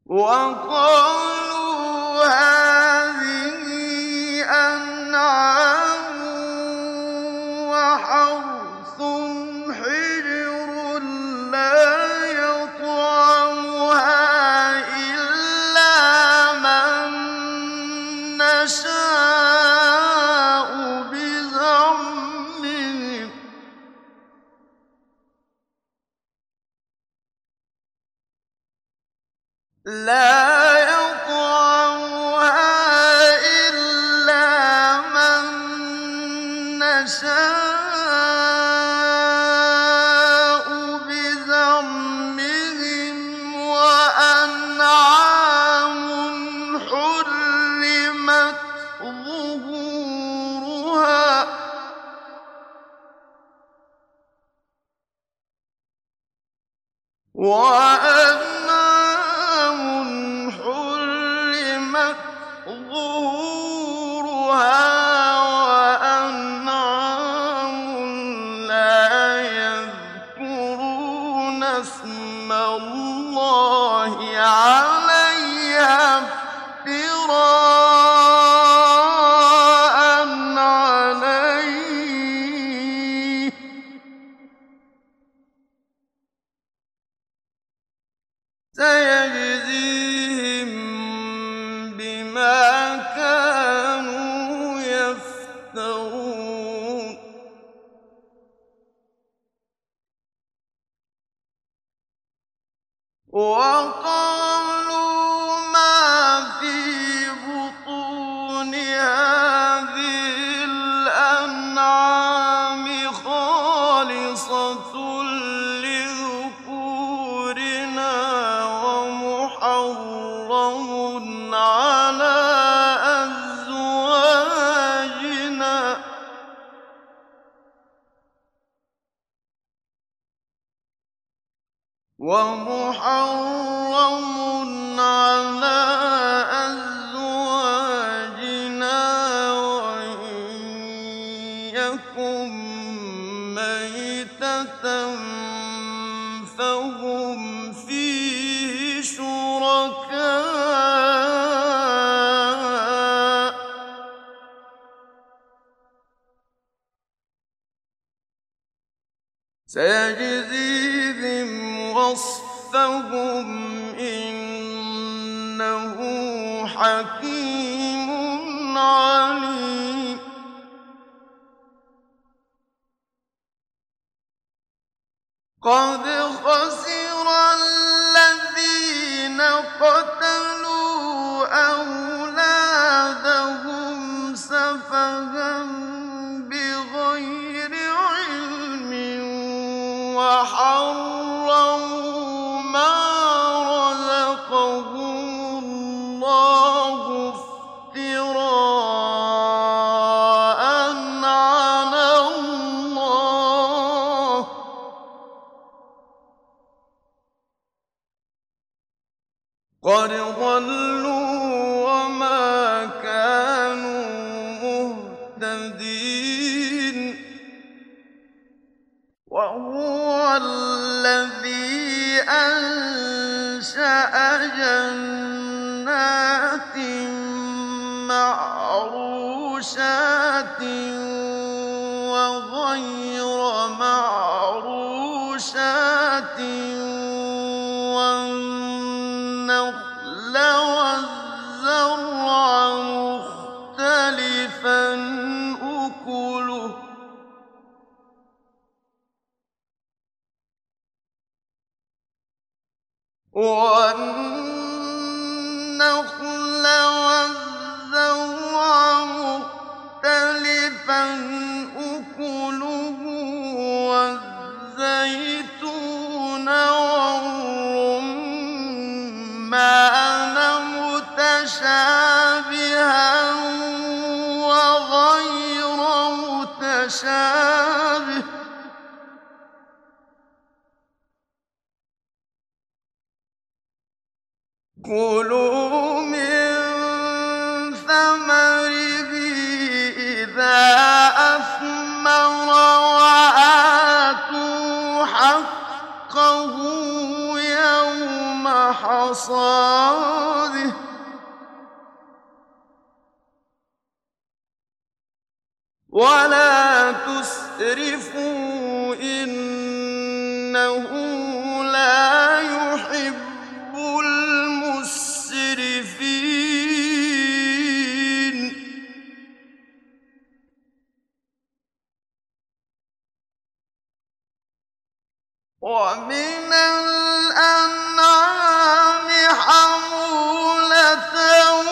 وقالوا هذه أنعام وحرث حجر لا يطعمها إلا من نشاء بزعمهم لا يطعمها إلا من نشاء بزعمهم وأنعام حرمت ظهورها وأنعام لا يذكرون اسم الله عليها افتراء عليه سيجزيهم بما كانوا يفترون وقالوا ما في بطون هذه الأنعام خالصة لذكورنا ومحرم على أزواجنا وإن يكن ميتة فهم فيه شركاء سيجزيهم وصفهم إنه حكيم عليم قد خسر الذين قتلوا أولادهم سفها بغير علم وحرموا ما رزقهم الله افتراء على الله قد ضلوا وما كانوا مهتدين وهو الذي أنشأ جنات معروشات وغير معروشات والنخل والزرع مختلفا أكله والنخل والزرع مختلفا أكله والزيتون والرمان متشابها وغير متشابه كلوا من ثمره إذا أثمر وآتوا حقه يوم حصاده ولا تسرفوا إنه لا يحب المسرفين ومن الأنعام حمولة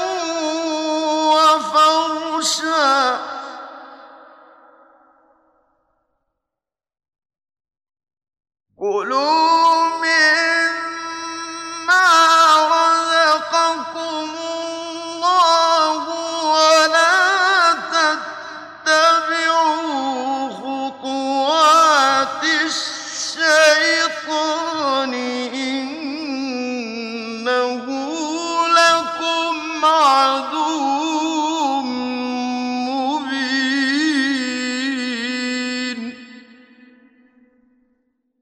وفرشا كلوا مما رزقكم الله ولا تتبعوا خطوات الشيطان